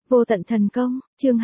Vô tận thần công, chương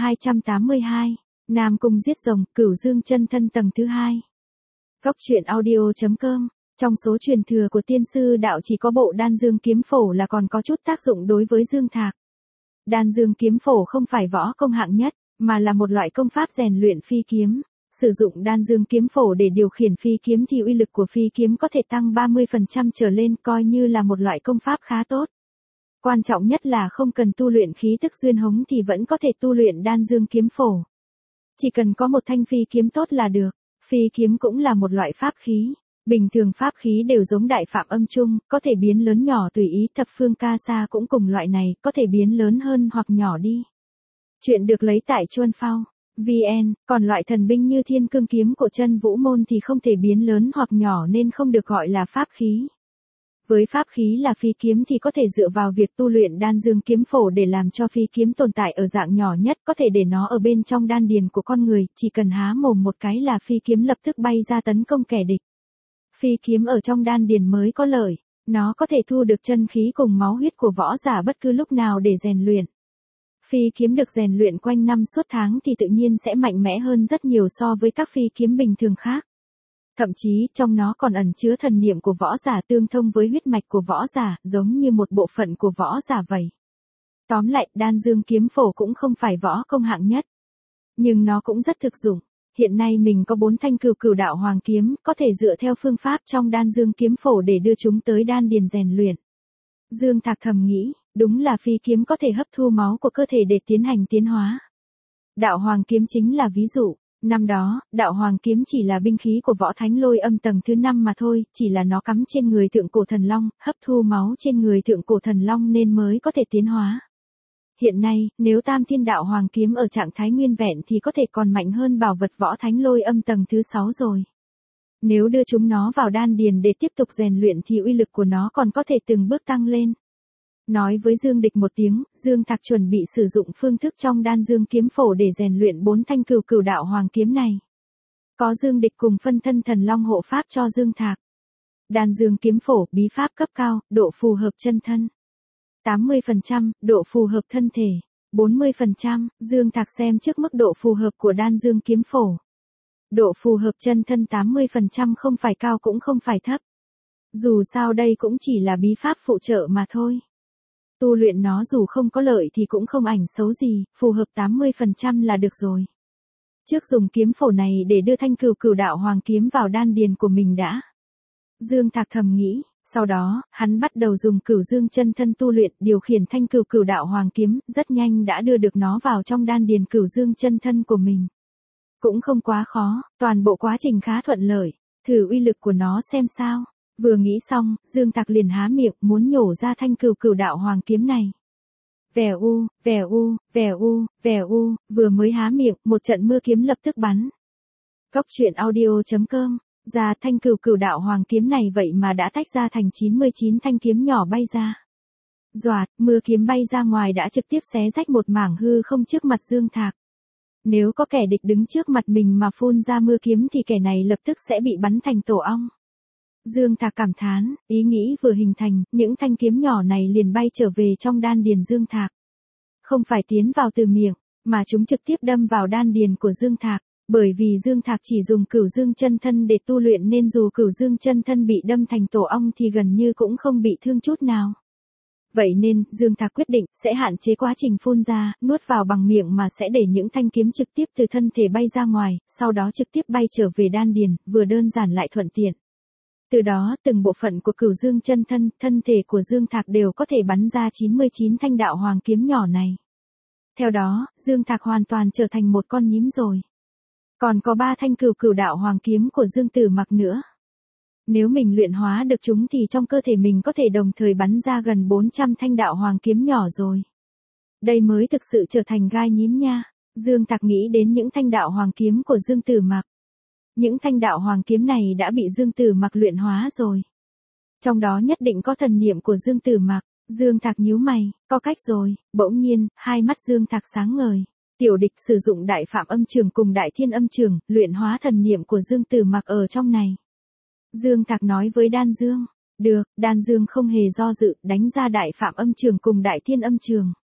282, Nam Cung giết rồng, Cửu Dương chân thân tầng thứ 2. Góc truyện audio.com, trong số truyền thừa của tiên sư đạo chỉ có bộ Đan Dương kiếm phổ là còn có chút tác dụng đối với Dương Thạc. Đan Dương kiếm phổ không phải võ công hạng nhất, mà là một loại công pháp rèn luyện phi kiếm. Sử dụng Đan Dương kiếm phổ để điều khiển phi kiếm thì uy lực của phi kiếm có thể tăng 30% trở lên, coi như là một loại công pháp khá tốt. Quan trọng nhất là không cần tu luyện khí tức duyên hống thì vẫn có thể tu luyện Đan Dương kiếm phổ. Chỉ cần có một thanh phi kiếm tốt là được. Phi kiếm cũng là một loại pháp khí. Bình thường pháp khí đều giống đại phạm âm chung, có thể biến lớn nhỏ tùy ý. Thập phương ca sa cũng cùng loại này, có thể biến lớn hơn hoặc nhỏ đi. Chuyện được lấy tại Chuân Phao VN, còn loại thần binh như Thiên Cương kiếm của Chân Vũ môn thì không thể biến lớn hoặc nhỏ nên không được gọi là pháp khí. Với pháp khí là phi kiếm thì có thể dựa vào việc tu luyện Đan Dương kiếm phổ để làm cho phi kiếm tồn tại ở dạng nhỏ nhất, có thể để nó ở bên trong đan điền của con người, chỉ cần há mồm một cái là phi kiếm lập tức bay ra tấn công kẻ địch. Phi kiếm ở trong đan điền mới có lợi, nó có thể thu được chân khí cùng máu huyết của võ giả bất cứ lúc nào để rèn luyện. Phi kiếm được rèn luyện quanh năm suốt tháng thì tự nhiên sẽ mạnh mẽ hơn rất nhiều so với các phi kiếm bình thường khác. Thậm chí trong nó còn ẩn chứa thần niệm của võ giả tương thông với huyết mạch của võ giả, giống như một bộ phận của võ giả vậy. Tóm lại, Đan Dương kiếm phổ cũng không phải võ công hạng nhất. Nhưng nó cũng rất thực dụng. Hiện nay mình có 4 thanh Cửu Đạo Hoàng kiếm, có thể dựa theo phương pháp trong Đan Dương kiếm phổ để đưa chúng tới đan điền rèn luyện. Dương Thạc thầm nghĩ, đúng là phi kiếm có thể hấp thu máu của cơ thể để tiến hành tiến hóa. Đạo Hoàng kiếm chính là ví dụ. Năm đó, Đạo Hoàng kiếm chỉ là binh khí của Võ Thánh Lôi Âm tầng thứ 5 mà thôi, chỉ là nó cắm trên người Thượng Cổ Thần Long, hấp thu máu trên người Thượng Cổ Thần Long nên mới có thể tiến hóa. Hiện nay, nếu Tam Thiên Đạo Hoàng kiếm ở trạng thái nguyên vẹn thì có thể còn mạnh hơn bảo vật Võ Thánh Lôi Âm tầng thứ 6 rồi. Nếu đưa chúng nó vào đan điền để tiếp tục rèn luyện thì uy lực của nó còn có thể từng bước tăng lên. Nói với Dương Địch một tiếng, Dương Thạc chuẩn bị sử dụng phương thức trong Đan Dương kiếm phổ để rèn luyện 4 thanh Cửu Đạo Hoàng kiếm này. Có Dương Địch cùng phân thân thần long hộ pháp cho Dương Thạc. Đan Dương kiếm phổ, bí pháp cấp cao, độ phù hợp chân thân. 80%, độ phù hợp thân thể. 40%, Dương Thạc xem trước mức độ phù hợp của Đan Dương kiếm phổ. Độ phù hợp chân thân 80% không phải cao cũng không phải thấp. Dù sao đây cũng chỉ là bí pháp phụ trợ mà thôi. Tu luyện nó dù không có lợi thì cũng không ảnh xấu gì, phù hợp 80% là được rồi. Trước dùng kiếm phổ này để đưa thanh Cửu Đạo Hoàng kiếm vào đan điền của mình đã. Dương Thạc thầm nghĩ, sau đó, hắn bắt đầu dùng Cửu Dương chân thân tu luyện, điều khiển thanh Cửu Đạo Hoàng kiếm, rất nhanh đã đưa được nó vào trong đan điền Cửu Dương chân thân của mình. Cũng không quá khó, toàn bộ quá trình khá thuận lợi, thử uy lực của nó xem sao. Vừa nghĩ xong, Dương Thạc liền há miệng muốn nhổ ra thanh Cửu Đạo Hoàng kiếm này. Vèo u, vèo u, vèo u, vèo u, vừa mới há miệng, một trận mưa kiếm lập tức bắn. Góc truyện audio.com, ra thanh Cửu Đạo Hoàng kiếm này vậy mà đã tách ra thành 99 thanh kiếm nhỏ bay ra. Doạt, mưa kiếm bay ra ngoài đã trực tiếp xé rách một mảng hư không trước mặt Dương Thạc. Nếu có kẻ địch đứng trước mặt mình mà phun ra mưa kiếm thì kẻ này lập tức sẽ bị bắn thành tổ ong. Dương Thạc cảm thán, ý nghĩ vừa hình thành, những thanh kiếm nhỏ này liền bay trở về trong đan điền Dương Thạc. Không phải tiến vào từ miệng, mà chúng trực tiếp đâm vào đan điền của Dương Thạc, bởi vì Dương Thạc chỉ dùng Cửu Dương chân thân để tu luyện nên dù Cửu Dương chân thân bị đâm thành tổ ong thì gần như cũng không bị thương chút nào. Vậy nên, Dương Thạc quyết định sẽ hạn chế quá trình phun ra, nuốt vào bằng miệng mà sẽ để những thanh kiếm trực tiếp từ thân thể bay ra ngoài, sau đó trực tiếp bay trở về đan điền, vừa đơn giản lại thuận tiện. Từ đó, từng bộ phận của Cửu Dương chân thân, thân thể của Dương Thạc đều có thể bắn ra 99 thanh đạo hoàng kiếm nhỏ này. Theo đó, Dương Thạc hoàn toàn trở thành một con nhím rồi. Còn có 3 thanh Cửu Đạo Hoàng kiếm của Dương Tử Mặc nữa. Nếu mình luyện hóa được chúng thì trong cơ thể mình có thể đồng thời bắn ra gần 400 thanh đạo hoàng kiếm nhỏ rồi. Đây mới thực sự trở thành gai nhím nha. Dương Thạc nghĩ đến những thanh đạo hoàng kiếm của Dương Tử Mặc. Những thanh đạo hoàng kiếm này đã bị Dương Tử Mặc luyện hóa rồi. Trong đó nhất định có thần niệm của Dương Tử Mặc. Dương Thạc nhíu mày, có cách rồi. Bỗng nhiên, hai mắt Dương Thạc sáng ngời. Tiểu Địch sử dụng Đại Phạm Âm Trường cùng Đại Thiên Âm Trường, luyện hóa thần niệm của Dương Tử Mặc ở trong này. Dương Thạc nói với Đan Dương. Được, Đan Dương không hề do dự, đánh ra Đại Phạm Âm Trường cùng Đại Thiên Âm Trường.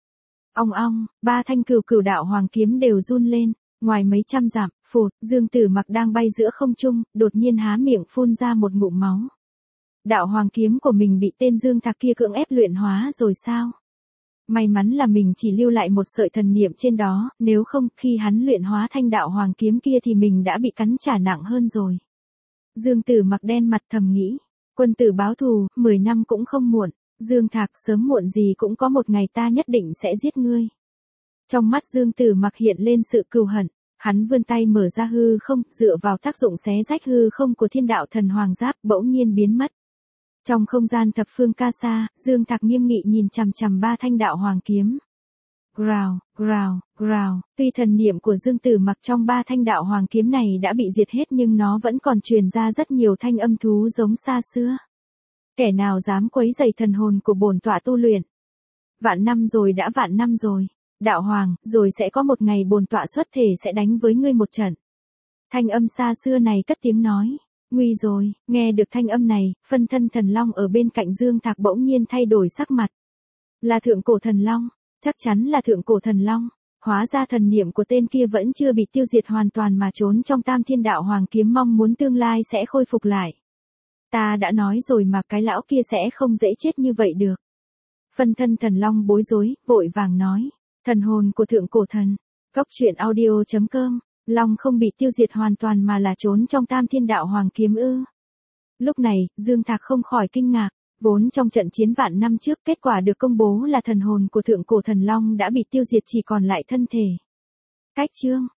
Ong ong, ba thanh cửu cửu đạo hoàng kiếm đều run lên, ngoài mấy trăm dặm, phụt, Dương Tử Mặc đang bay giữa không trung, đột nhiên há miệng phun ra một ngụm máu. Đạo hoàng kiếm của mình bị tên Dương Thạc kia cưỡng ép luyện hóa rồi sao? May mắn là mình chỉ lưu lại một sợi thần niệm trên đó, nếu không, khi hắn luyện hóa thanh đạo hoàng kiếm kia thì mình đã bị cắn trả nặng hơn rồi. Dương Tử Mặc đen mặt thầm nghĩ, quân tử báo thù, 10 năm cũng không muộn, Dương Thạc sớm muộn gì cũng có một ngày ta nhất định sẽ giết ngươi. Trong mắt Dương Tử Mặc hiện lên sự cừu hận, hắn vươn tay mở ra hư không, dựa vào tác dụng xé rách hư không của thiên đạo thần hoàng giáp bỗng nhiên biến mất. Trong không gian thập phương ca sa, Dương Thạc nghiêm nghị nhìn chằm chằm ba thanh đạo hoàng kiếm. Grào, grào, grào, tuy thần niệm của Dương Tử Mặc trong ba thanh đạo hoàng kiếm này đã bị diệt hết nhưng nó vẫn còn truyền ra rất nhiều thanh âm thú giống xa xưa. Kẻ nào dám quấy rầy thần hồn của bổn tọa tu luyện? Vạn năm rồi đã vạn năm rồi. Đạo hoàng, rồi sẽ có một ngày bổn tọa xuất thể sẽ đánh với ngươi một trận. Thanh âm xa xưa này cất tiếng nói. Nguy rồi, nghe được thanh âm này, phân thân thần long ở bên cạnh Dương Thạc bỗng nhiên thay đổi sắc mặt. Là thượng cổ thần long, chắc chắn là thượng cổ thần long. Hóa ra thần niệm của tên kia vẫn chưa bị tiêu diệt hoàn toàn mà trốn trong tam thiên đạo hoàng kiếm mong muốn tương lai sẽ khôi phục lại. Ta đã nói rồi mà cái lão kia sẽ không dễ chết như vậy được. Phân thân thần long bối rối, vội vàng nói. Thần hồn của thượng cổ thần. Góc truyện audio.com. Long không bị tiêu diệt hoàn toàn mà là trốn trong tam thiên đạo hoàng kiếm ư. Lúc này, Dương Thạc không khỏi kinh ngạc. Vốn trong trận chiến vạn năm trước kết quả được công bố là thần hồn của thượng cổ thần long đã bị tiêu diệt chỉ còn lại thân thể. Cách chương.